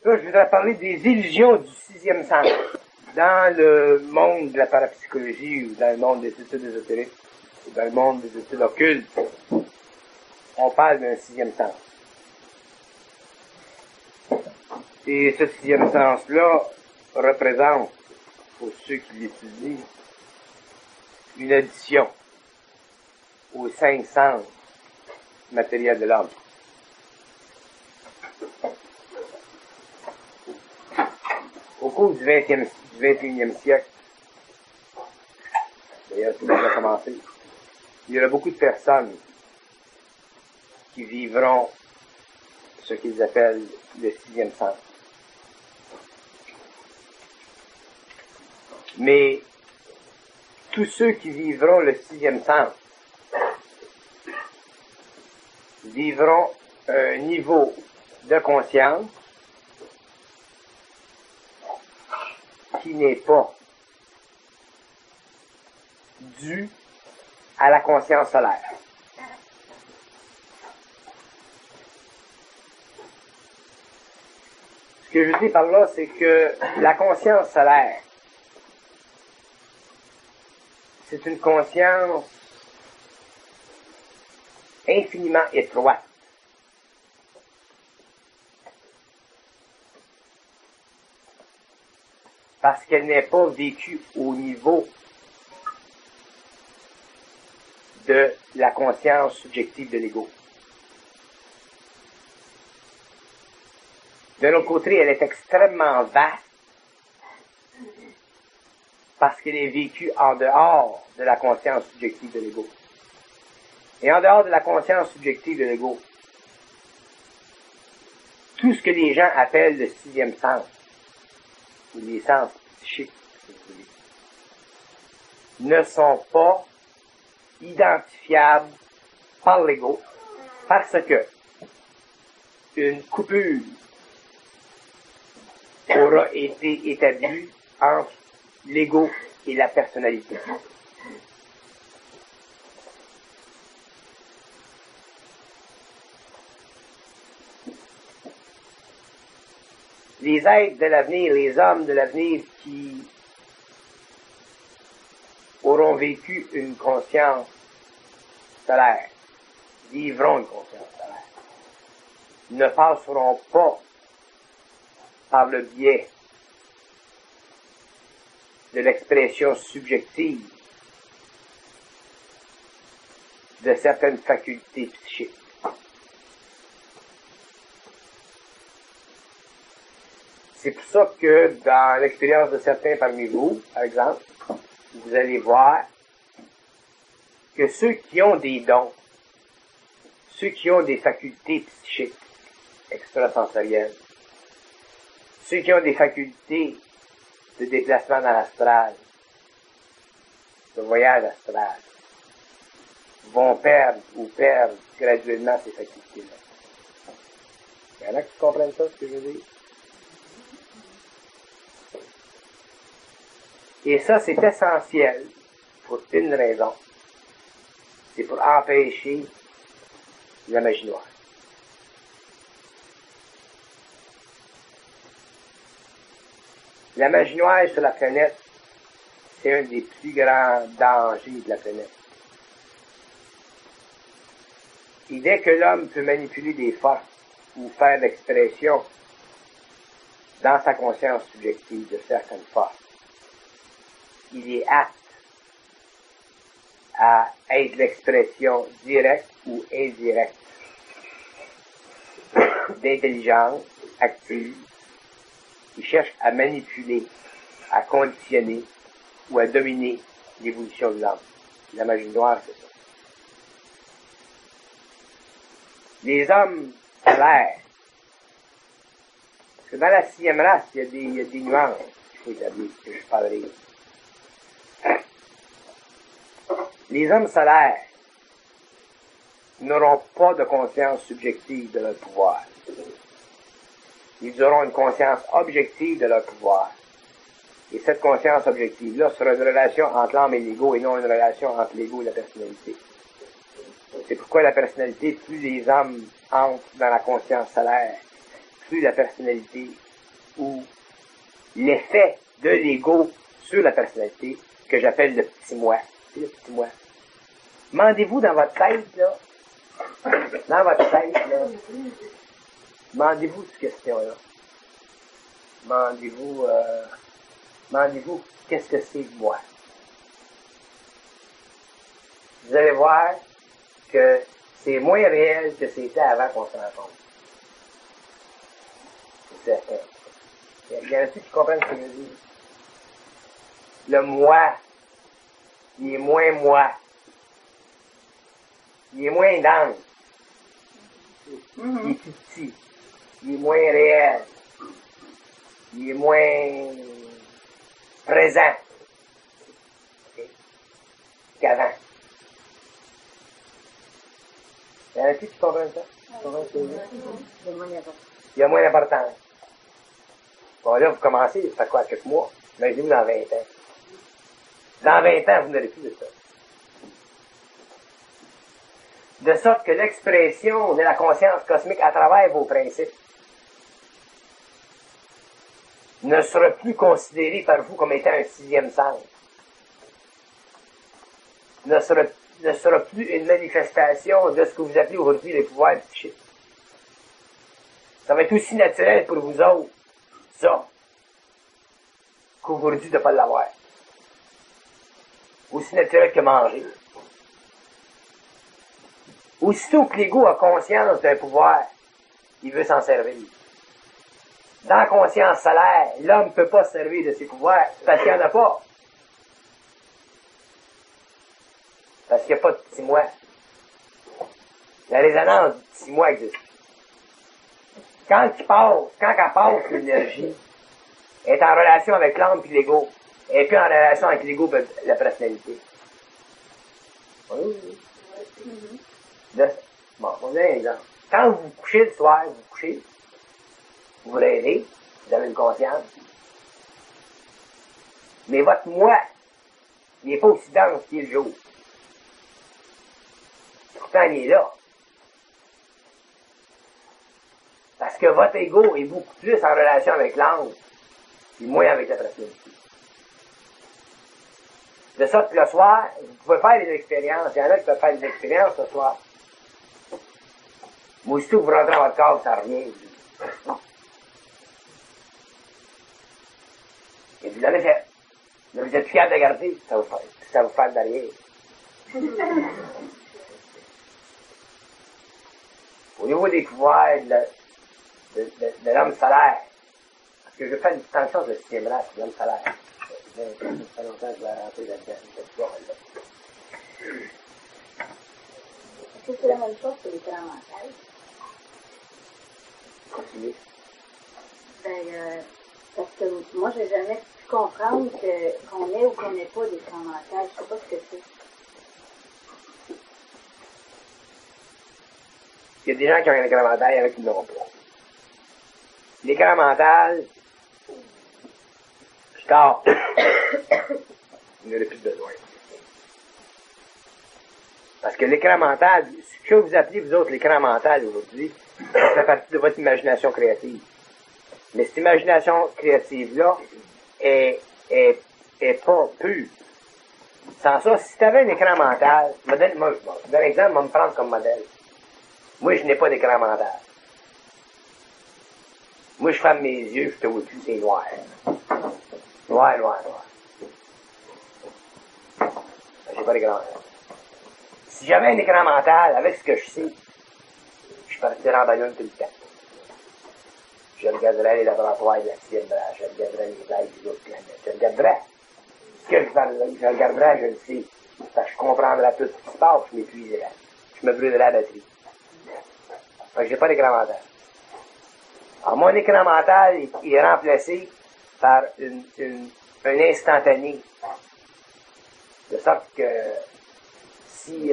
Là, je voudrais parler des illusions du sixième sens. Dans le monde de la parapsychologie, ou dans le monde des études ésotériques, ou dans le monde des études occultes, on parle d'un sixième sens. Et ce sixième sens-là représente, pour ceux qui l'étudient, une addition aux 5 sens matériels de l'homme. Au cours du 21e siècle, d'ailleurs tout a commencé, il y aura beaucoup de personnes qui vivront ce qu'ils appellent le sixième sens. Mais tous ceux qui vivront le sixième sens vivront un niveau de conscience qui n'est pas dû à la conscience solaire. Ce que je dis par là, c'est que la conscience solaire, c'est une conscience infiniment étroite. Parce qu'elle n'est pas vécue au niveau de la conscience subjective de l'ego. De l'autre côté, elle est extrêmement vaste parce qu'elle est vécue en dehors de la conscience subjective de l'ego. Et en dehors de la conscience subjective de l'ego, tout ce que les gens appellent le sixième sens, ou les sens psychiques, si vous voulez, ne sont pas identifiables par l'ego, parce que une coupure aura été établie entre l'ego et la personnalité. Les êtres de l'avenir, les hommes de l'avenir qui auront vécu une conscience solaire, vivront une conscience solaire, ne passeront pas par le biais de l'expression subjective de certaines facultés psychiques. C'est pour ça que dans l'expérience de certains parmi vous, par exemple, vous allez voir que ceux qui ont des dons, ceux qui ont des facultés psychiques extrasensorielles, ceux qui ont des facultés de déplacement dans l'astral, de voyage astral, vont perdre ou perdre graduellement ces facultés-là. Il y en a qui comprennent ça, ce que je veux dire? Et ça, c'est essentiel pour une raison. C'est pour empêcher la magie noire. La magie noire sur la planète, c'est un des plus grands dangers de la planète. Et dès que l'homme peut manipuler des forces ou faire l'expression dans sa conscience subjective de certaines forces, il est apte à être l'expression directe ou indirecte d'intelligence active qui cherche à manipuler, à conditionner ou à dominer l'évolution de l'homme. La magie noire, c'est ça. Les hommes solaires, parce que dans la 6e race, il y a des nuances qu'il faut établir, que je parlerai. Les hommes solaires n'auront pas de conscience subjective de leur pouvoir. Ils auront une conscience objective de leur pouvoir. Et cette conscience objective-là sera une relation entre l'âme et l'ego et non une relation entre l'ego et la personnalité. C'est pourquoi la personnalité, plus les hommes entrent dans la conscience solaire, plus la personnalité ou l'effet de l'ego sur la personnalité, que j'appelle le petit moi. C'est le petit moi. Demandez-vous dans votre tête, là, demandez-vous cette question-là. Demandez-vous qu'est-ce que c'est moi. Vous allez voir que c'est moins réel que c'était avant qu'on se rencontre. C'est certain. Il y en a qui comprennent ce que je dis. Le moi, il est moins moi. Il est moins dense. Il est plus petit. Il est moins réel. Il est moins présent. Okay? Qu'avant. Il y en a qui comprennent ça? Il y a moins d'importance. Bon, là, vous commencez, ça fait quoi, quelques mois? Imaginez-vous dans 20 ans. Dans 20 ans, vous n'aurez plus de ça. De sorte que l'expression de la conscience cosmique à travers vos principes ne sera plus considérée par vous comme étant un sixième sens. Ne sera plus une manifestation de ce que vous appelez aujourd'hui les pouvoirs psychiques. Ça va être aussi naturel pour vous autres, ça, qu'aujourd'hui de ne pas l'avoir. Aussi naturel que manger. Aussitôt que l'ego a conscience d'un pouvoir, il veut s'en servir. Dans la conscience solaire, l'homme ne peut pas se servir de ses pouvoirs parce qu'il n'y en a pas. Parce qu'il n'y a pas de petit moi. La résonance du petit moi existe. Quand elle passe l'énergie, elle est en relation avec l'âme et l'ego. Elle n'est plus en relation avec l'ego et la personnalité. Oui. Bon, on a un exemple. Quand vous vous couchez le soir, vous rêvez, vous avez une conscience. Mais votre moi, il n'est pas aussi dense qu'il est le jour. Pourtant, il est là. Parce que votre ego est beaucoup plus en relation avec l'âme, et moins avec la personnalité. De sorte que le soir, vous pouvez faire des expériences. Il y en a qui peuvent faire des expériences ce soir. Mais aussitôt que vous rentrez dans votre corps, ça revient. Et vous l'avez fait. Mais vous êtes fiers de garder, ça vous fait derrière. Au niveau des pouvoirs de l'homme solaire, parce que je fais une distinction de ce système-là, c'est l'homme solaire. Ça fait longtemps que je vais rentrer là-dedans, cette histoire-là. Est-ce que c'est la même chose que l'écran mental? Continuez. Parce que moi, j'ai jamais pu comprendre qu'on ait ou qu'on n'ait pas d'écran mental. Je sais pas ce que c'est. Il y a des gens qui ont un écran mental et il y en a qui ne l'ont pas. L'écran mental, je dors. Il n'en a plus besoin. Parce que l'écran mental, ce que vous appelez vous autres l'écran mental aujourd'hui, ça fait partie de votre imagination créative. Mais cette imagination créative-là est pas pure. Sans ça, si tu avais un écran mental, je donne un exemple, je vais me prendre comme modèle. Moi, je n'ai pas d'écran mental. Moi, je ferme mes yeux, je te vois plus, c'est noir. Noir. J'ai pas d'écran mental. Si j'avais un écran mental, avec ce que je sais, je partirais en ballon tout le temps. Je regarderais les laboratoires de la sixième branche, je regarderais les tailles des autres planètes, je regarderais. Ce que je regarderais, je le sais. Parce que je comprendrais tout ce qui se passe, je m'épuiserais. Je me brûlerais la batterie. Fait que j'ai pas d'écran mental. Alors, mon écran mental, il est remplacé par un instantané. De sorte que si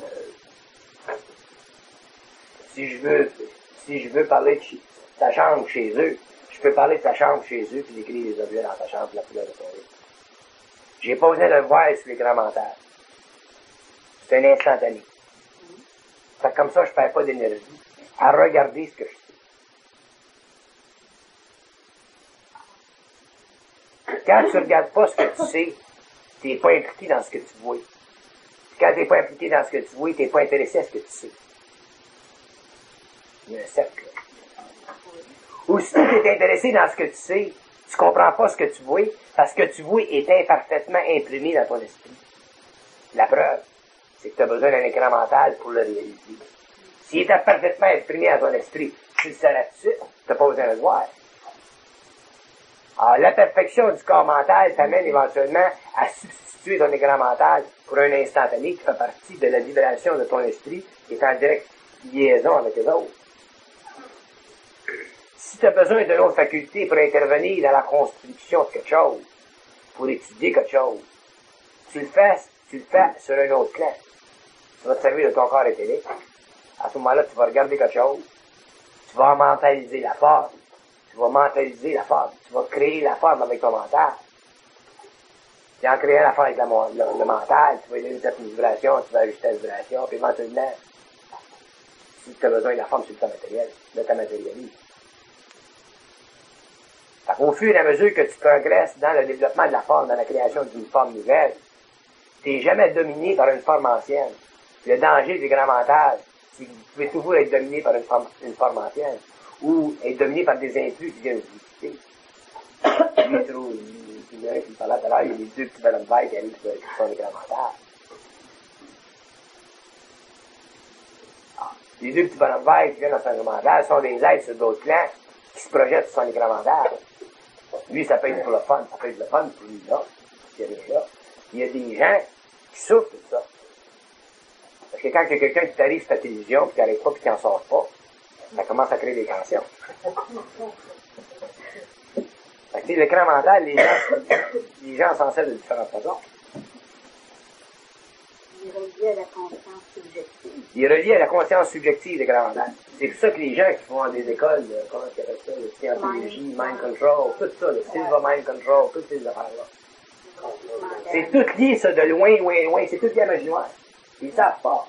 je veux parler de ta chambre chez eux, je peux parler de ta chambre chez eux puis décrire les objets dans ta chambre la couleur de ton lit. J'ai pas besoin de le voir sur l'écran mental. C'est un instantané. Fait que comme ça, je perds pas d'énergie à regarder ce que je Quand tu regardes pas ce que tu sais, t'es pas impliqué dans ce que tu vois. Quand t'es pas impliqué dans ce que tu vois, t'es pas intéressé à ce que tu sais. Il y a un cercle. Aussitôt que t'es intéressé dans ce que tu sais, tu comprends pas ce que tu vois, parce que tu vois est imparfaitement imprimé dans ton esprit. La preuve, c'est que tu as besoin d'un écran mental pour le réaliser. S'il était parfaitement imprimé dans ton esprit, tu le saurais tout de suite, tu n'as pas besoin de le voir. Alors, la perfection du corps mental t'amène éventuellement à substituer ton écran mental pour un instantané qui fait partie de la vibration de ton esprit qui est en directe liaison avec les autres. Si tu as besoin d'une autre faculté pour intervenir dans la construction de quelque chose, pour étudier quelque chose, tu le fais sur un autre plan. Tu vas te servir de ton corps éthérique. À ce moment-là, tu vas regarder quelque chose. Tu vas mentaliser la forme. Tu vas créer la forme avec ton mental. Puis en créant la forme avec le mental, tu vas donner une certaine vibration, tu vas ajuster la vibration, puis éventuellement, si tu as besoin de la forme sur le plan matériel, là, tu matérialises. Au fur et à mesure que tu progresses dans le développement de la forme, dans la création d'une forme nouvelle, tu n'es jamais dominé par une forme ancienne. Le danger du grand mental, c'est que vous pouvez toujours être dominé par une forme ancienne, ou être dominé par des influx qui viennent vous visiter. Il parlait tout à l'heure, il y a les deux petits bonhommes verts qui arrivent qui sont les grands mentales. Les deux petits bonhommes verts qui viennent dans son grand mental sont des êtres sur d'autres plans qui se projettent sur son écran mental. Lui, ça peut être pour le fun, pour lui, là. Il y a des gens qui souffrent de ça. Parce que quand il y a quelqu'un qui t'arrive sur ta télévision, puis qui n'arrive pas, puis qui n'en sort pas, ça commence à créer des tensions. Fait que, l'écran mental, les gens s'en servent de différentes façons. Il est relié à la conscience subjective. Il est relié à la conscience subjective, l'écran mental. C'est pour ça que les gens qui font des écoles, comment ils appellent ça, le scientologie, mind control, tout ça, le silver mind control, toutes ces affaires-là. C'est tout lié, ça, de loin, c'est tout lié à la magie noire. Ils ne savent pas.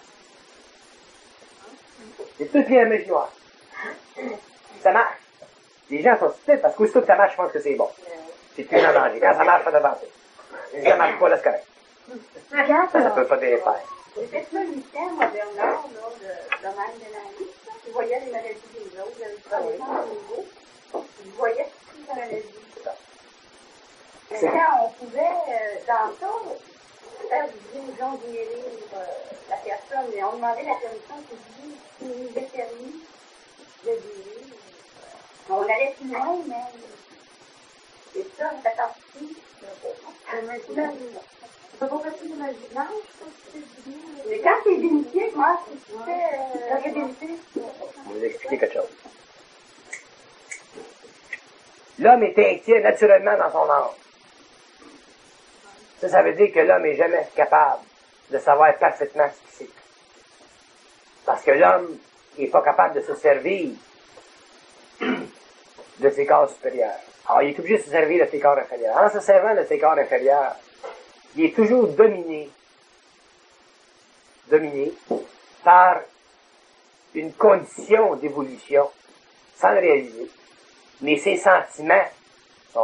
C'est tout lié à la magie noire. Ça marche. Les gens sont stupides parce qu'aussitôt que ça marche, je pense que c'est bon. C'est plus en danger. Quand ça marche, ça devance. Si ça marche pas, là, c'est correct. Ça peut pas te faire. J'ai fait ça 8 ans, moi, Bernard, là, de domaine de la vie. Je voyais les maladies des autres, j'avais pas les gens au niveau. Je voyais toutes les maladies. Mais quand on pouvait, dans ça, faire du gens guérir la personne, mais on demandait la permission que Dieu nous détermine de guérir. On allait plus loin, mais c'est ça, on fait partie. On peut pas passer de magie blanche, mais quand t'es bénéfique, moi, si tu fais bénéfique. Je vais vous expliquer quelque chose. L'homme est inquiet naturellement dans son âme. Ça veut dire que l'homme n'est jamais capable de savoir parfaitement ce qu'il sait. Parce que l'homme n'est pas capable de se servir de ses corps supérieurs. Alors, il est obligé de se servir de ses corps inférieurs. En se servant de ses corps inférieurs, il est toujours dominé par une condition d'évolution sans le réaliser. Mais ses sentiments sont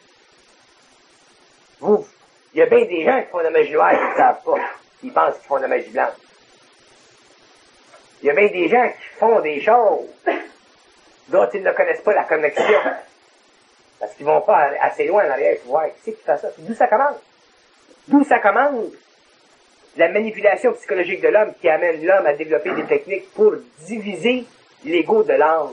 bons. Il y a bien des gens qui font de la magie noire et qui ne savent pas. Ils pensent qu'ils font de la magie blanche. Il y a bien des gens qui font des choses dont ils ne connaissent pas la connexion. Parce qu'ils ne vont pas assez loin en arrière pour voir qui c'est qui fait ça. D'où ça commence? D'où ça commence? La manipulation psychologique de l'homme qui amène l'homme à développer des techniques pour diviser l'ego de l'âme.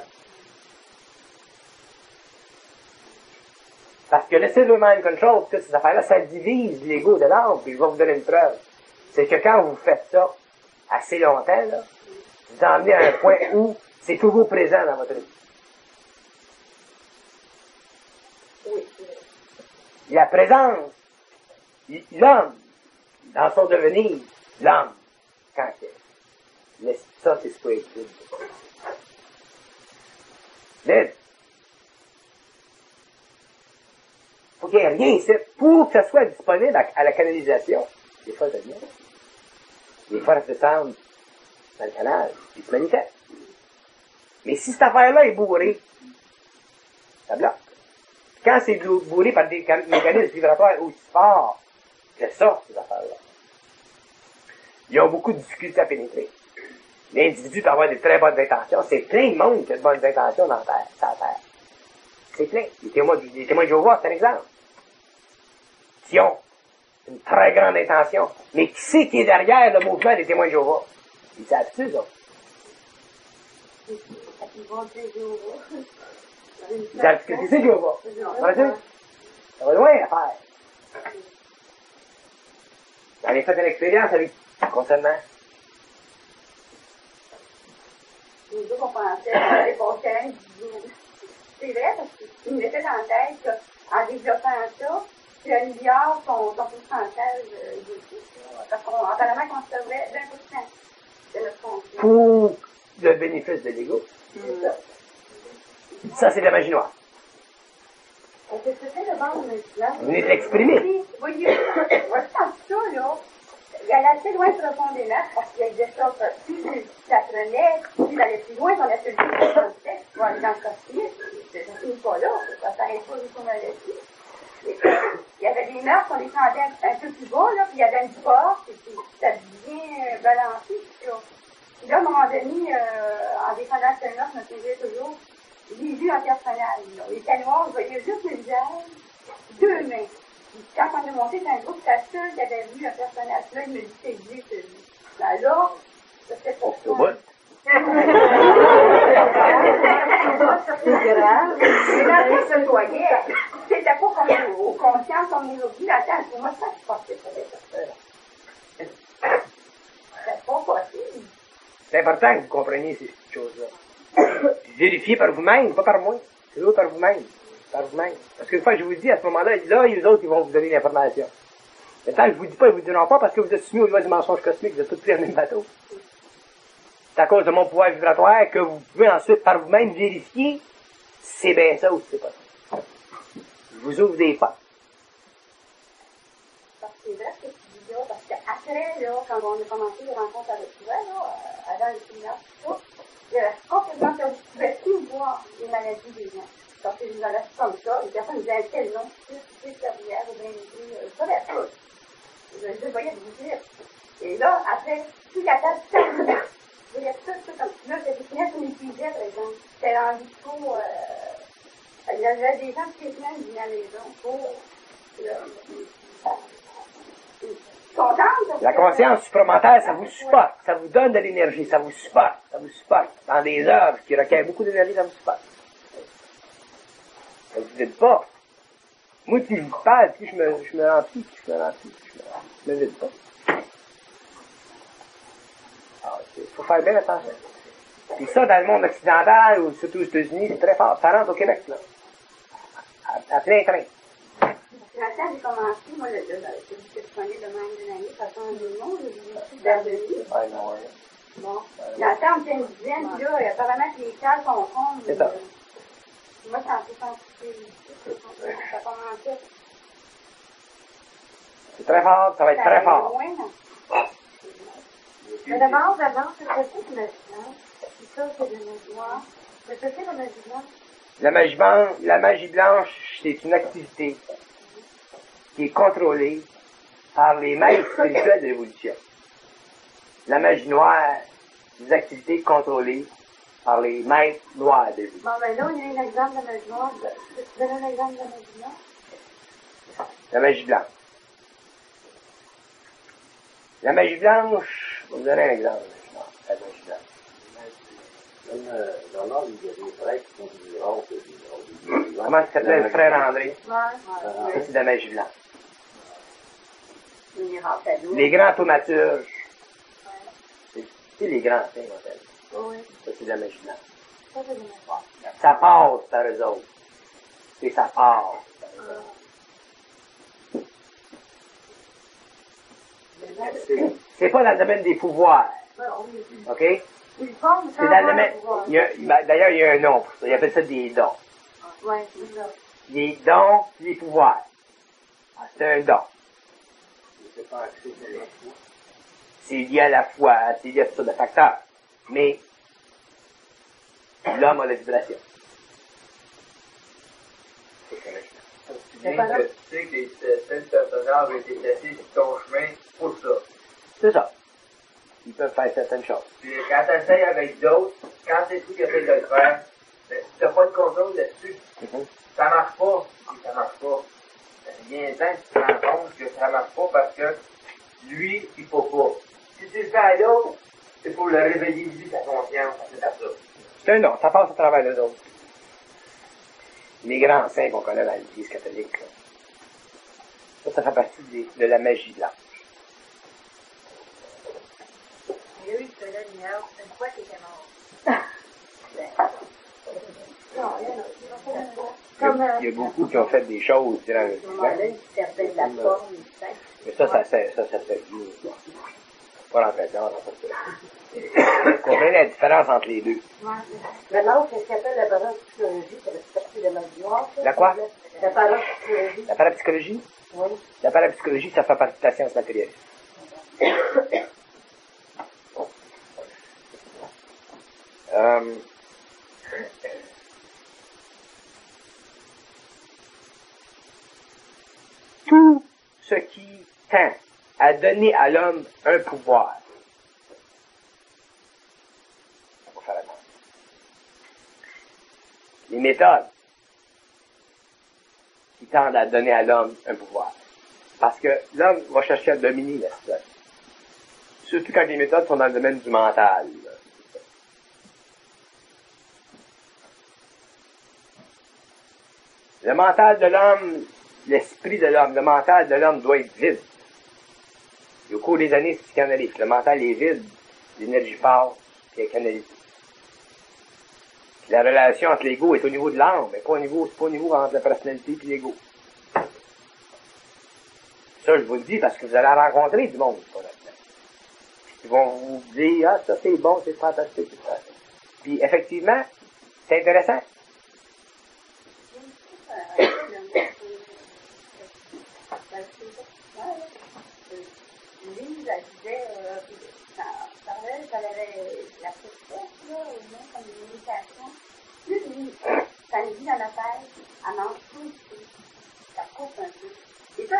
Parce que le silver mind control, toutes ces affaires-là, ça divise l'ego de l'âme. Puis je vais vous donner une preuve. C'est que quand vous faites ça assez longtemps, là, vous emmenez à un point où c'est toujours présent dans votre vie. La présence, l'homme, dans son devenir, l'homme, quand ça c'est spirit. Faut qu'il n'y ait rien ici pour que ça soit disponible à la canalisation. Des fois, ça vient. Des fois, ça se descend dans le canal, puis il se manifeste. Mais si cette affaire-là est bourrée, ça bloque. quand c'est bourré par des mécanismes vibratoires aussi forts que ça, ces affaires-là, ils ont beaucoup de difficultés à pénétrer. L'individu peut avoir de très bonnes intentions. C'est plein de monde qui a de bonnes intentions dans la Terre, sur la Terre. C'est plein. Les témoins de Jéhovah, c'est un exemple. Qui ont une très grande intention. Mais qui c'est qui est derrière le mouvement des témoins de Jéhovah? Ils savent-tu, ça? Ils savent ce que c'est, Jéhovah? Ça va loin à faire. J'en ai fait une expérience avec concernant. Nous deux, on pensait qu'on allait passer un jour. C'est vrai, parce qu'il me mettait dans la tête qu'en développant ça, tu améliores ton pourcentage de parce qu'apparemment qu'on sauverait 20% de notre conscience. Pour le bénéfice de l'ego. Ça, c'est de la magie noire. Est-ce que c'était le bon maintenant? Vous venez de l'exprimer. Voyez, moi, je pense ça, là. Il allait assez loin profondément, parce qu'il y a des choses, plus tu apprenais, plus il allait plus loin, on a celui qui est dans le texte, pour aller dans le cosmique, ça finit pas là, ça s'arrête pas du tout dans le texte. Il y avait des meurtres, on les sentait un peu plus bas, là, puis il y avait une porte, et puis c'était bien balancé, puis là, à un moment donné, en descendant ce meurtre, je me souviens toujours, j'ai vu un personnage, là. Il était noir, je voyais juste le visage, deux mains. Quand on est monté dans un groupe, c'est seul qui avait vu un personnage là, il me dit c'est lui, c'est lui. Ben là, ça fait pour ça. C'est grave. Mais là, il se voyait. C'était pas comme aux consciences, comme aujourd'hui, la tête. Pour moi, ça se passait pour les personnes. C'est pas possible. C'est important que vous compreniez ces petites choses-là. Vérifiez par vous-même, pas par moi. C'est l'autre par vous-même. Par vous-même. Parce que une fois, je vous dis, à ce moment-là, là, les autres, ils vont vous donner l'information. Mais tant que je vous dis pas, ils vous diront pas parce que vous êtes soumis aux lois du mensonge cosmique, vous êtes tous pris dans le même bateau. C'est à cause de mon pouvoir vibratoire que vous pouvez ensuite, par vous-même, vérifier si c'est bien ça ou si c'est pas ça. Je vous ouvre des portes. Parce que c'est vrai ce que tu dis là, parce qu'après, là, quand on a commencé les rencontres avec toi, là, avant les séminaires, tout ça, il y a complètement perdu. Tu ne pouvais plus voir les maladies des gens. Parce que je nous en laisse comme ça, les personnes nous disaient quel nom, tu sais, servière, ou bien, je savais pas. Je voyais vous dire. Et là, après, tout la table, je voyais tout comme là, je dessinais sur mes sujets, par exemple. C'était rendu trop, il y avait des gens qui venaient à la maison pour, contente. La conscience supramentale, ça vous supporte, ça vous donne de l'énergie, ça vous supporte. Dans des œuvres qui requièrent beaucoup d'énergie, ça vous supporte. Ça ne vous vide pas. Moi, plus je parle, plus je me remplis, je me vide pas. Alors, il faut faire bien attention. Puis ça, dans le monde occidental, ou surtout aux États-Unis, c'est très fort. Ça rentre au Québec, là. À plein train. Quand j'ai commencé, moi, celui que je connais de même de l'année, ça change de nom, j'ai vu d'Ardeny. Bon. Dans le temps, on était une dizaine, puis là, apparemment que les cases sont rondes. C'est ça. Moi, c'est un peu compliqué. Ça commençait. C'est très fort, ça va être très fort. Mais d'abord, c'est quoi que maintenant? C'est ça, c'est de la joie. Mais c'est la magie blanche? La magie blanche, c'est une activité qui est contrôlée par les maîtres spirituels de l'évolution. La magie noire, c'est des activités contrôlées par les maîtres noirs de l'évolution. Bon, ben là, il y a un exemple de magie noire. Tu donnes un exemple de magie blanche? La magie blanche. La magie blanche, je vais vous donner un exemple. La magie blanche. Même dans l'ordre, il y a des prêtres qui font du miracles. Comment ça s'appelait le frère André? Ouais. Ça, c'est de la magie blanche. Le miracle à nous. Les grands thaumaturges. C'est les grands saints, en fait. Oui. Ça, c'est de la magie blanche. Ça, c'est de la joie. Ça passe par eux autres. Et ça passe par eux autres. C'est pas dans le domaine des pouvoirs. OK? C'est dans le domaine. D'ailleurs, il y a un nom pour ça. Ils appellent ça des dons. Oui, c'est ça. Les dons, les pouvoirs. Ah, c'est un don. C'est lié à la foi, c'est lié à tout ça de facteurs. Mais l'homme a la vibration. C'est correct. bien que tu sais que tel personnage a été placé sur ton chemin pour ça. C'est ça. Ils peuvent faire certaines choses. Puis quand tu essayes avec d'autres, quand c'est toi qui essayes de le faire, ben, si tu n'as pas de contrôle là-dessus, ça marche pas. Et ça marche pas. Il y a un temps que tu te rends compte que ça marche pas parce que lui, il faut pas. Si tu le fais à l'autre, c'est pour le réveiller lui sa conscience, c'est à ça. C'est un don, ça passe à travers les autres. Les grands saints qu'on connaît dans l'Église catholique, là. Ça fait partie de la magie de l'âge. Mais eux, ils se donnent une fois qu'il était mort. Non, Il y a beaucoup qui ont fait des choses durant le temps. ils servaient de la forme, Mais ça fait vieux. Pas rentrer dedans, vous comprenez la différence entre les deux. Maintenant, qu'est-ce qu'on appelle la parapsychologie pour respecter la mémoire? La quoi? La parapsychologie. La parapsychologie? Oui. La parapsychologie, ça fait partie de la science matérialiste. Tout ce qui tend à donner à l'homme un pouvoir, il faut faire attention. Les méthodes qui tendent à donner à l'homme un pouvoir. Parce que l'homme va chercher à dominer la situation. Surtout quand les méthodes sont dans le domaine du mental. Le mental de l'homme, l'esprit de l'homme, le mental de l'homme doit être vide. Et au cours des années, c'est psychanalyste. Le mental est vide, l'énergie passe, puis elle est canalisée. Puis la relation entre l'ego est au niveau de l'âme, mais c'est pas au niveau entre la personnalité et l'ego. Ça, je vous le dis parce que vous allez rencontrer du monde pour là-dedans. Ils vont vous dire, ah, ça c'est bon, c'est fantastique, c'est ça. Puis effectivement, c'est intéressant. Lui, elle disait, ça avait la tristesse, là, au moins comme une méditation. Plus lui, ça me dit dans la tête, elle mange tout ici. Ça coupe un peu. Et ça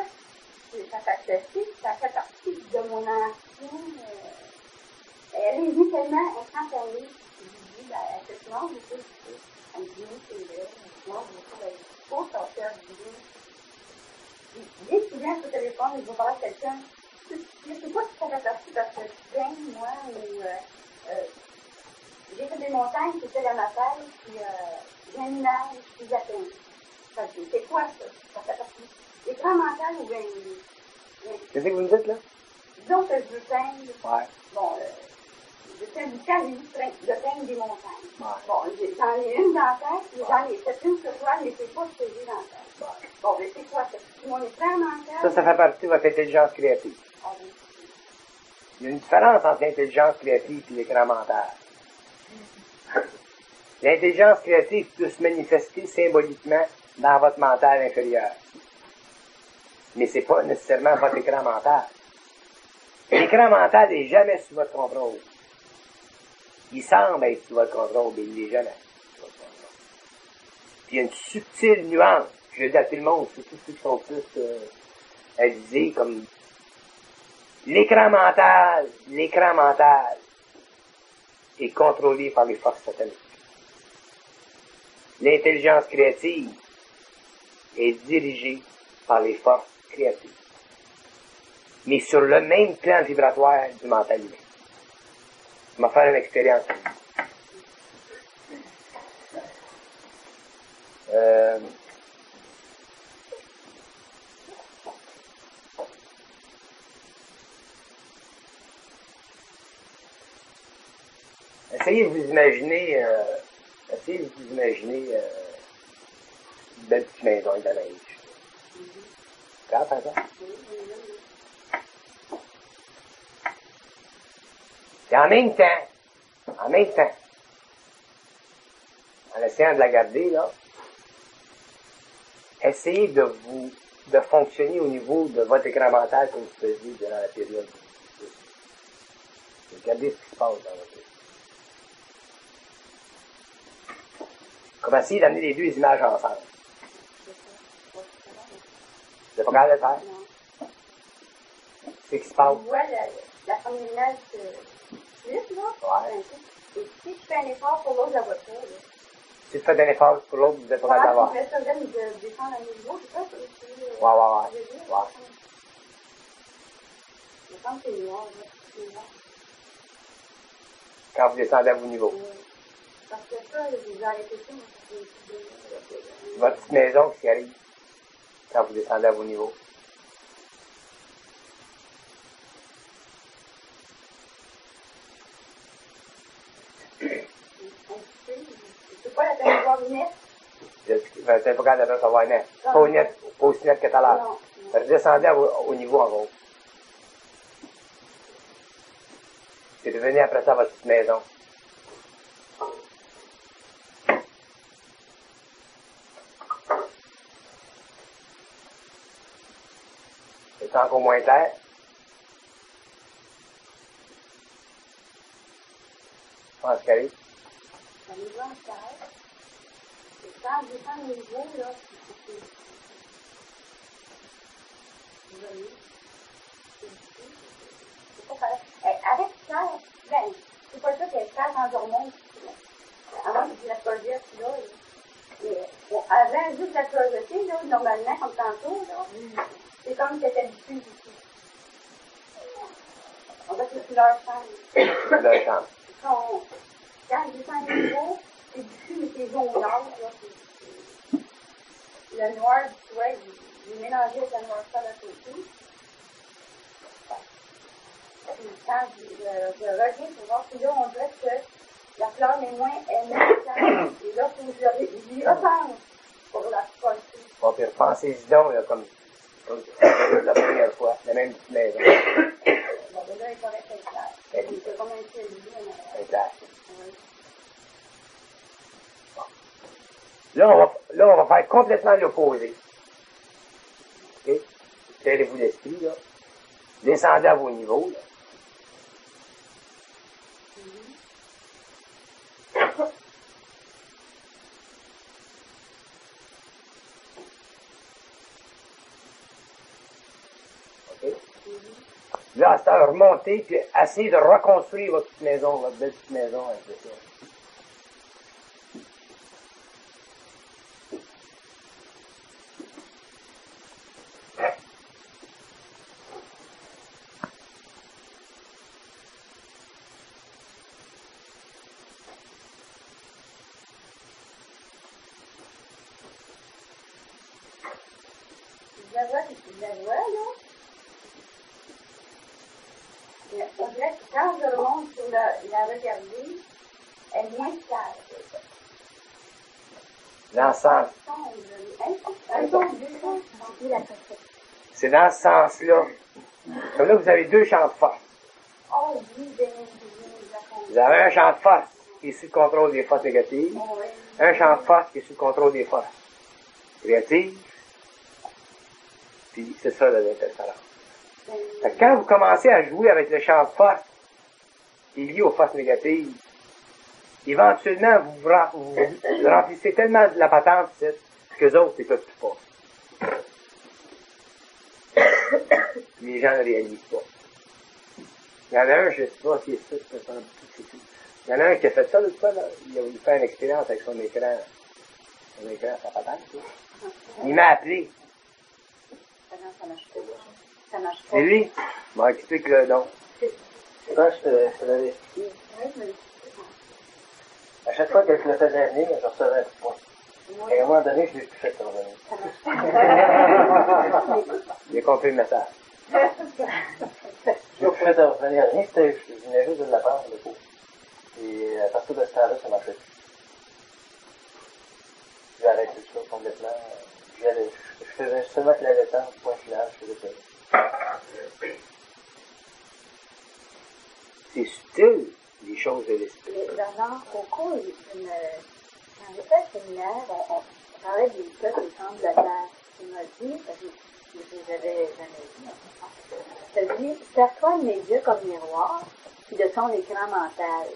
fait partie de mon ancien. Elle est venue tellement instantanée. Je lui dis, elle se mange beaucoup ici. Elle me dit, oui, c'est vrai, elle se mange beaucoup. Il faut sortir du lit. Bien souvent, sur le téléphone, il va parler à quelqu'un. Je ne sais pas si ça fait partie parce que je viens, moi, ou j'ai fait des montagnes qui étaient dans ma tête, puis j'ai une neige, puis j'atteins. C'est quoi ça? Ça fait partie. L'écran mental ou bien. Qu'est-ce que vous me dites, là? Disons que je veux peindre. Ouais. Bon, je fais du cas, de peindre des montagnes. Ouais. Bon, j'en ai une dans la tête, puis j'en ai fait une ce soir, mais c'est pas ce que j'ai dans la tête. Ouais. Bon, mais c'est quoi ça? Mon écran mental. Ça fait partie de votre intelligence créative. Il y a une différence entre l'intelligence créative et l'écran mental. L'intelligence créative peut se manifester symboliquement dans votre mental inférieur. Mais c'est pas nécessairement votre écran mental. L'écran mental n'est jamais sous votre contrôle. Il semble être sous votre contrôle, mais il n'est jamais sous votre contrôle. Puis il y a une subtile nuance. Je dis à tout le monde, surtout ceux qui sont plus avisés, comme l'écran mental est contrôlé par les forces sataniques. L'intelligence créative est dirigée par les forces créatives. Mais sur le même plan vibratoire du mental humain. Je vais faire une expérience. Essayez de vous imaginer, une belle petite maison avec de la neige. Regarde, par exemple. Et en même temps, en essayant de la garder, là, essayez de fonctionner au niveau de votre écran mental comme vous faisiez durant la période. Regardez ce qui se passe dans votre vie. Commencez d'amener les deux images ensemble. Vous n'êtes pas capable de le faire? Non. C'est ce qui se passe. Je vois la promenade vite, là. Ouais. Et si je fais un effort pour l'autre, je la vois pas, là. Si tu fais un effort pour l'autre, vous n'êtes pas capable d'avoir. Je me souviens de descendre à niveau, je sais pas si Ouais. Je pense que c'est noir, là. C'est noir. Quand vous descendez à vos niveaux. Parce que ça, j'ai arrêté ça, moi, c'est Votre petite maison, qu'est-ce qui arrive quand vous descendez à vos niveaux? c'est pas la peine de voir net. Vous n'êtes pas capable de recevoir net. Pas au net, pas aussi net que tout à l'heure. Non. Redescendez au niveau en gros. Et revenez après ça à votre petite maison. C'est encore moins clair. Je pense qu'elle est. La maison en terre. Et quand je descends le niveau, là, c'est pas pareil. Avec ça, ben, c'est pas ça qu'elle casse quand je remonte. Avant, c'était la cordette, là. Mais avant, juste la cordette, là, normalement, comme tantôt, là, c'est comme si c'était diffus ici. On va c'est leur chambre. Leur chambre. Quand je descends le niveau, c'est diffus, mais c'est jaune noir, là. Le noir, tu vois, il est mélangé avec la noirceur à côté. Puis quand je reviens pour voir si là, on dirait que la fleur est moins claire. Et là, il faut que je lui repense pour la passer. Bon, puis repensez-y donc, là, comme la première fois, la même petite maison. Bon, ben là, il paraît être clair. C'est comme un ciel bleu. C'est clair. Là, on va faire complètement l'opposé. OK? Tirez-vous l'esprit, là. Descendez à vos niveaux, là. OK? Là, à cette heure, remontez, puis essayez de reconstruire votre petite maison, votre belle petite maison avec ça. Je la vois, là. Mais on dirait que quand je remonte sur la regarder, elle est moins claire. L'ensemble. C'est dans ce sens-là. Comme là, vous avez deux champs de force. Oh, oui, bien, Vous avez un champ de force qui est sous le contrôle des forces négatives, un champ de force qui est sous le contrôle des forces créatives, puis c'est ça l'interférence. Fait que quand vous commencez à jouer avec le champ de force qui est lié aux forces négatives, éventuellement, vous remplissez tellement de la patente que les autres ne peuvent plus pas. Les gens ne réalisent pas. Il y en a un, je ne sais pas si c'est ça, il y en a un qui a fait ça l'autre fois, là. Il a voulu faire une expérience avec son écran, sa patente. Là. Il m'a appelé. Ça marche pas. Ça marche pas. C'est lui. Bon, explique-le donc. Quand je te l'avais expliqué, à chaque fois que je le faisais venir, je recevais un coup de poing. Et à un moment donné, je l'ai plus fait revenir. Il a compris le message. Je l'ai plus fait revenir rien, je venais juste de l'apprendre, le coup. Et à partir de ce temps-là, ça marchait plus. J'ai arrêté ça complètement. Je faisais seulement que la détente, point final, je faisais ça. C'est subtil, les choses de l'esprit. Bernard Coco, quand j'ai fait le séminaire, on parlait des cas des centres de la Terre. Il m'a dit, parce que je les avais jamais dit, il m'a dit, sers-toi de mes yeux comme miroir, puis de son écran mental.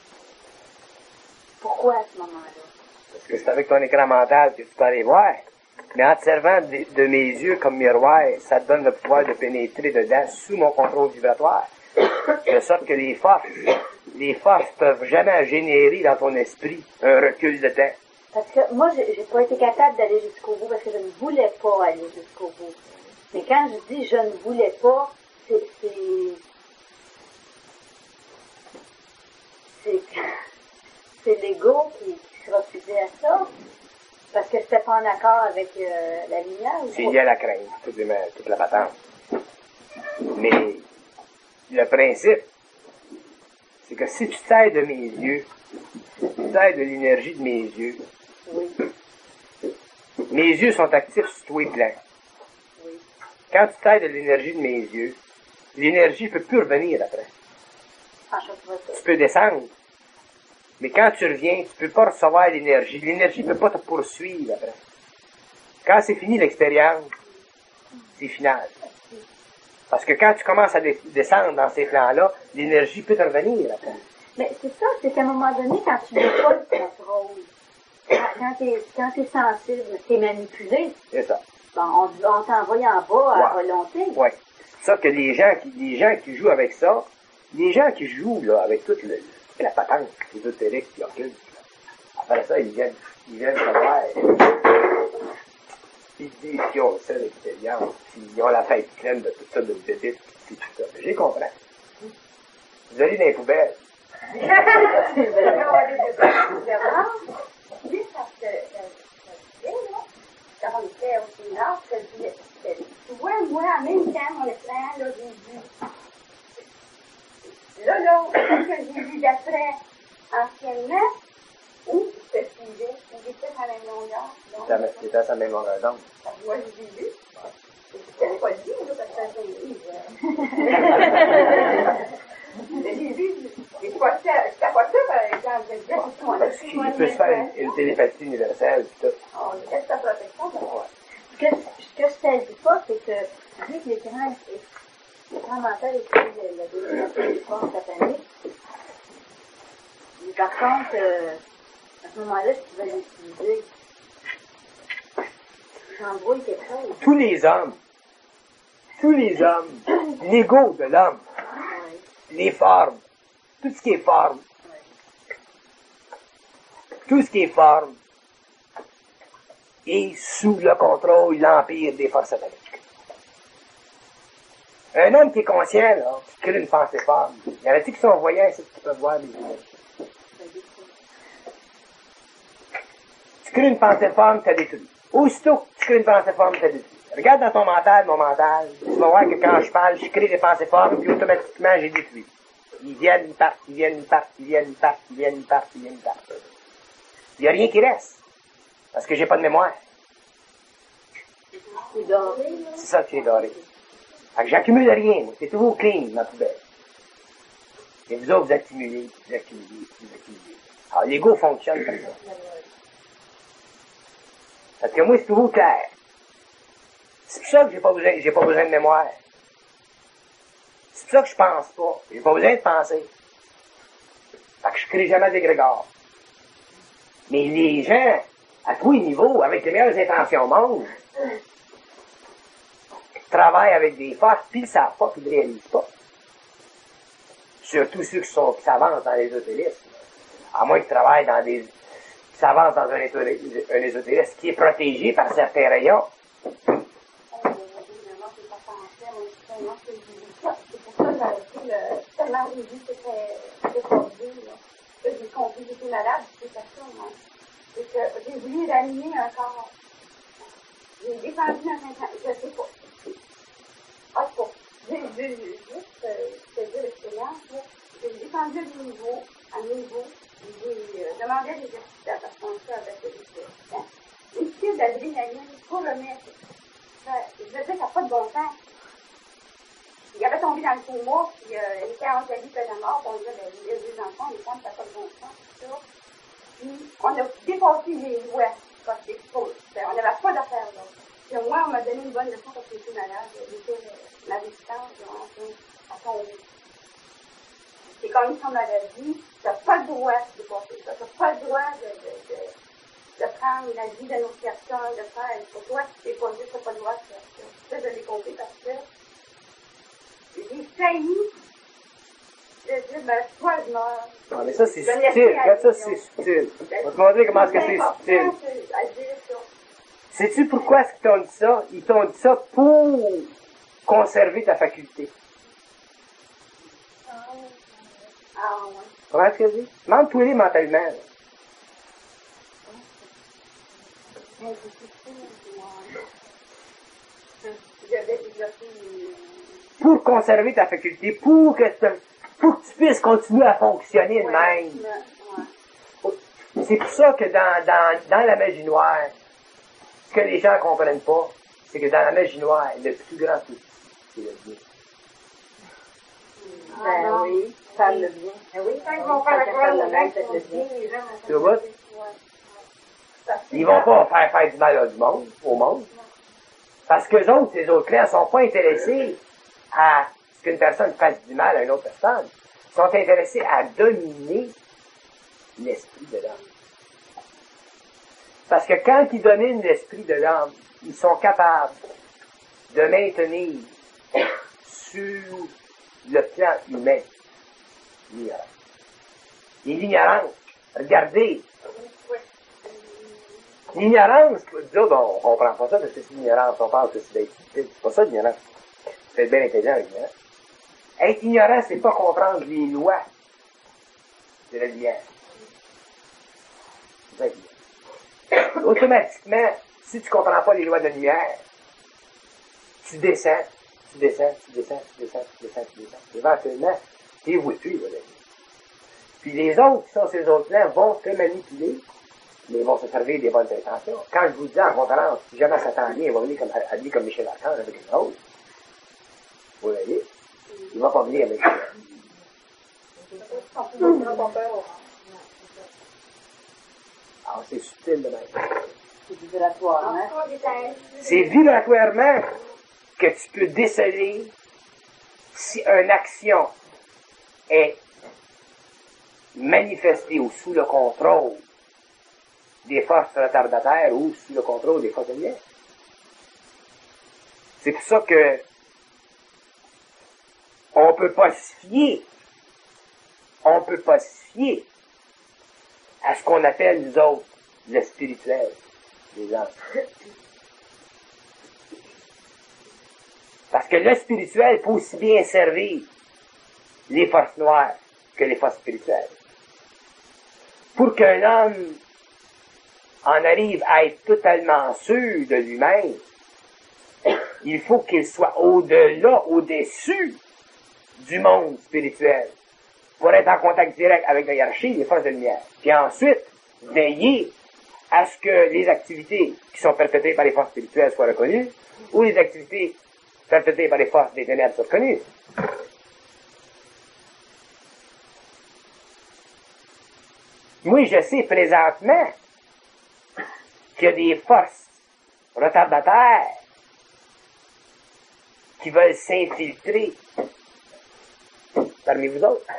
Pourquoi à ce moment-là? Parce que c'est avec ton écran mental que tu peux aller voir. Mais en te servant de mes yeux comme miroir, ça te donne le pouvoir de pénétrer dedans sous mon contrôle vibratoire. De sorte que les forces peuvent jamais générer dans ton esprit un recul de temps. Parce que moi, j'ai pas été capable d'aller jusqu'au bout parce que je ne voulais pas aller jusqu'au bout. Mais quand je dis je ne voulais pas, c'est l'ego qui se refusait à ça. Parce que c'était pas en accord avec la lumière. C'est lié à la crainte, toute la patente. Mais le principe, c'est que si tu t'aides de mes yeux, tu t'aides de l'énergie de mes yeux, oui. Mes yeux sont actifs sur toi et plein. Oui. Quand tu t'aides de l'énergie de mes yeux, l'énergie ne peut plus revenir après. Ah, je vois ça. Tu peux descendre. Mais quand tu reviens, tu ne peux pas recevoir l'énergie. L'énergie ne peut pas te poursuivre après. Quand c'est fini l'expérience, c'est final. Parce que quand tu commences à descendre dans ces plans-là, l'énergie peut te revenir après. Mais c'est ça, c'est qu'à un moment donné, quand tu n'as pas le contrôle, quand t'es sensible, t'es manipulé. C'est ça. Bon, on t'envoie en bas à volonté. Oui. C'est ça que les gens qui jouent avec ça, les gens qui jouent là, avec toute la patente ésotérique qui occupe, après ça, ils viennent savoir. Ils disent qu'ils ont ça l'expérience, puis ils ont la fête pleine de tout ça, de bébites, puis tout ça. J'ai compris. Vous allez dans les poubelles. Quand on était au séminaire, tu vois, moi, en même temps, mon écran, là, j'ai vu. Là, ce que j'ai vu d'après, anciennement, où je te suivais, où j'étais à la même longueur. C'était à sa même longueur d'onde. Moi, j'ai vu. Je n'avais pas dit, là, parce que j'ai vu. Mais j'ai vu, c'était pas ça, par exemple. Je disais, parce qu'il peut se faire une télépathie universelle, tout ça. on laisse ta protection. Ce que je ne dis pas, c'est que, vu que l'écran mental est la définition du corps satanique, mais par contre, à ce moment-là, si tu vas l'utiliser, j'embrouille quelque chose. Tous les hommes, l'ego de l'homme, les formes, tout ce qui est forme, est sous le contrôle, l'empire des forces sataniques. Un homme qui est conscient, là, qui crée une pensée forme, il y en a-t-il qui sont voyants, c'est qui peuvent voir les énergies. Tu crées une pensée forme, tu as détruit. Aussitôt que tu crées une pensée forme, tu as détruit. Regarde dans ton mental, mon mental, tu vas voir que quand je parle, je crée des pensées formes, puis automatiquement, j'ai détruit. Ils viennent, ils partent, ils viennent, ils partent, ils viennent, ils partent, ils viennent, ils partent, ils viennent, ils partent. Il n'y a rien qui reste. Parce que j'ai pas de mémoire. C'est doré, là. C'est ça que j'ai doré. Fait que j'accumule rien. C'est toujours clean, ma poubelle. Et vous autres, vous accumulez, vous accumulez, vous accumulez. Alors, l'ego fonctionne comme ça. Parce que moi, c'est toujours clair. C'est pour ça que j'ai pas besoin de mémoire. C'est pour ça que je pense pas. J'ai pas besoin de penser. Fait que je crée jamais d'égrégore. Mais les gens, à tous les niveaux, avec les meilleures intentions au monde, travaillent avec des forces, puis ils ne savent pas, puis ils ne réalisent pas. Surtout ceux qui s'avancent dans l'ésotérisme. À moins qu'ils travaillent qui s'avancent dans un ésotérisme qui est protégé par certains rayons. Tellement j'ai vu que c'était perdu, j'ai compris que j'étais malade, c'est ça, moi. C'est que j'ai voulu ranimer un corps. J'ai défendu dans un temps, je ne sais pas. Ah, je sais pas. J'ai juste, te dire l'expérience, j'ai défendu à niveau, j'ai demandé à des experts parce qu'on fait avec les experts. Une pile d'adrénaline pour remettre. Je veux dire, ça n'a pas de bon sens. Il avait tombé dans le coma, puis il était en Italie, il était mort, puis on disait, il y a des enfants, les femmes, ça n'a pas de bon sens, tout ça. Puis, on a dépassé les lois, parce que on n'avait pas d'affaires là. Puis, moi, on m'a donné une bonne leçon parce que j'étais malade, j'étais ma résistance, à tomber. C'est comme il semble à la vie, tu n'as pas le droit de dépasser ça, tu n'as pas le droit de prendre la vie de nos personnes, de faire, pour toi, si t'es pas juste, t'as pas le droit de faire ça. Ça, je l'ai compris parce que j'ai failli de dire, ben, soit je meurs. Non, mais ça, c'est subtil. Regarde ça, c'est subtil. On va te montrer comment est-ce que c'est subtil. À dire ça. Sais-tu pourquoi est-ce qu'ils t'ont dit ça? Ils t'ont dit ça pour conserver ta faculté. Ah, ouais. Comment est-ce que je dis? Demande-toi les mentalement. Là. J'avais développé Pour conserver ta faculté, pour que tu puisses continuer à fonctionner de même. C'est pour ça que dans la magie noire, ce que les gens ne comprennent pas, c'est que dans la magie noire, le plus grand souci, c'est le bien. Ben oui, faire le bien. Oui, quand ils vont faire la croix, le bien, les gens vont Tu vois? Ils vont pas faire du mal au monde. Parce que les autres clients, ne sont pas intéressés à ce qu'une personne fasse du mal à une autre personne. Ils sont intéressés à dominer l'esprit de l'homme. Parce que quand ils dominent l'esprit de l'homme, ils sont capables de maintenir sur le plan humain l'ignorance. Et l'ignorance, regardez, l'ignorance, nous autres, on comprend pas ça, parce que c'est l'ignorance, on parle que c'est d'être stupide. C'est pas ça l'ignorance. C'est bien intelligent, l'ignorant. Être ignorant, c'est pas comprendre les lois de la lumière. Automatiquement, si tu comprends pas les lois de la lumière, tu descends. Éventuellement, t'es voutu, là. Puis les autres qui sont ces autres-là vont te manipuler, mais ils vont se servir des bonnes intentions. Quand je vous dis en conférence, si jamais ça t'en vient, il va venir habillé comme Michel Archange avec une autre. Vous voyez? Il va pas venir avec c'est subtil de même. C'est vibratoire, hein? C'est vibratoirement que tu peux déceler si une action est manifestée ou sous le contrôle des forces retardataires ou sous le contrôle des forces de lumière. C'est pour ça que on peut pas se fier à ce qu'on appelle, nous autres, le spirituel des anges. Parce que le spirituel peut aussi bien servir les forces noires que les forces spirituelles. Pour qu'un homme en arrive à être totalement sûr de lui-même, il faut qu'il soit au-delà, au-dessus du monde spirituel pour être en contact direct avec la hiérarchie des forces de lumière. Puis ensuite, veiller à ce que les activités qui sont perpétrées par les forces spirituelles soient reconnues ou les activités perpétrées par les forces des ténèbres soient reconnues. Moi, je sais présentement qu'il y a des forces retardataires qui veulent s'infiltrer parmi vous autres.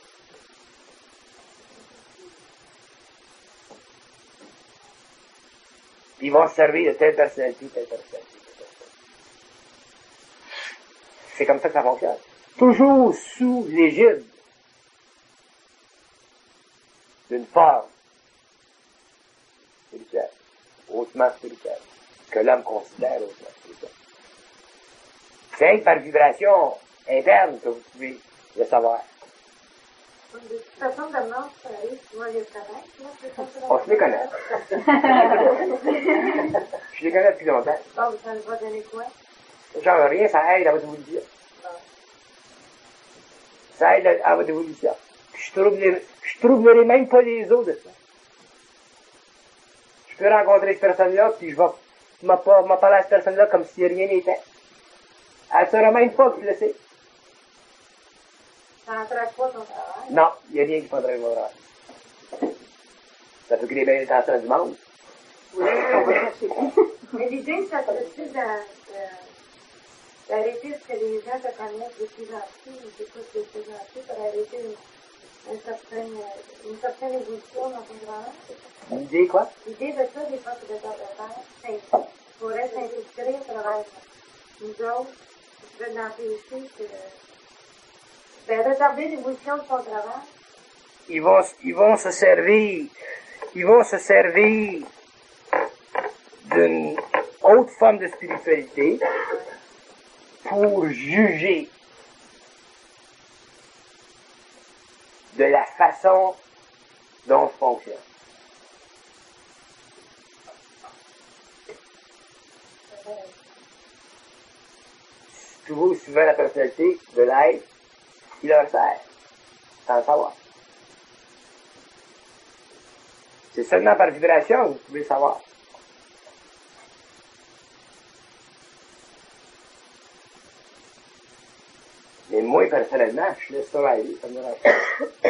Ils vont se servir de telle personnalité, telle personnalité. C'est comme ça que ça fonctionne. Toujours sous l'égide d'une forme spirituelle, hautement spirituelle, que l'homme considère hautement spirituelle. C'est par vibration interne que vous pouvez le savoir. De toute façon, demain, ça arrive, moi, je travaille. On se les connaît. Je les connais depuis longtemps. Bon, ça nous va donner quoi? Genre rien, ça aide à votre évolution. Ça aide à votre évolution. Je troublerai même pas les autres de ça. Je peux rencontrer cette personne-là, puis je vais m'en parler à cette personne-là comme si rien n'était. Elle ne saura même pas que je le sais. Ça n'entraîne pas ton travail. Non, il n'y a rien qui prendrait mon travail. Ça peut créer bien l'intention du monde. Oui, on va chercher. Mais l'idée, ça serait d'arrêter ce que les gens te connaissent de plus en plus, ils t'écoutent de plus en plus, pour arrêter une certaine évolution dans ton grand-mère. L'idée, quoi? L'idée de ça, des fois, c'est de faire, pourrait s'intégrer à travers nous autres, qui veulent l'empêcher retarder l'évolution de son travail. Ils vont se servir d'une autre forme de spiritualité pour juger de la façon dont on fonctionne. Tu vois souvent la personnalité de l'être qui leur sert, sans le savoir. C'est seulement par vibration que vous pouvez savoir. Mais moi, personnellement, je laisse ça aller, ça me dérange pas.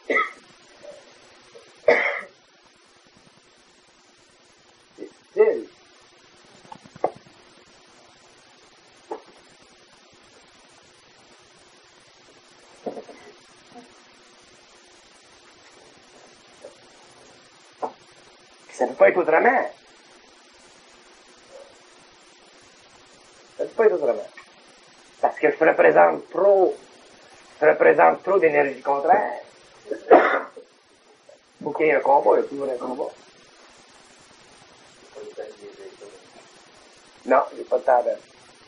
C'est style. Ça ne peut pas être autrement. Ça ne peut pas être autrement. Parce que je représente trop d'énergie contraire. Faut qu'il y ait un combat, il y a toujours un combat. Non, il n'y a pas de temps d'être.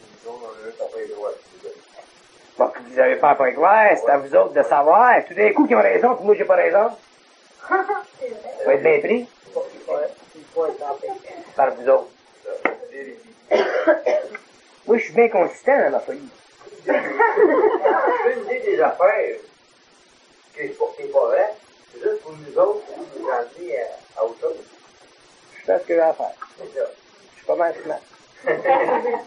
Bon, puis vous n'avez pas à pas croire, c'est à vous autres de savoir. Tout d'un coup, qui ont raison, puis moi, j'ai pas raison. C'est Faut être bien pris par vous autres. Moi, je suis bien consistant dans ma folie. Une idée des affaires qui n'est pas vrai, c'est juste pour nous autres, pour nous grandir à autre chose. Je fais ce que j'ai à faire. C'est ça. Je suis pas mal smart.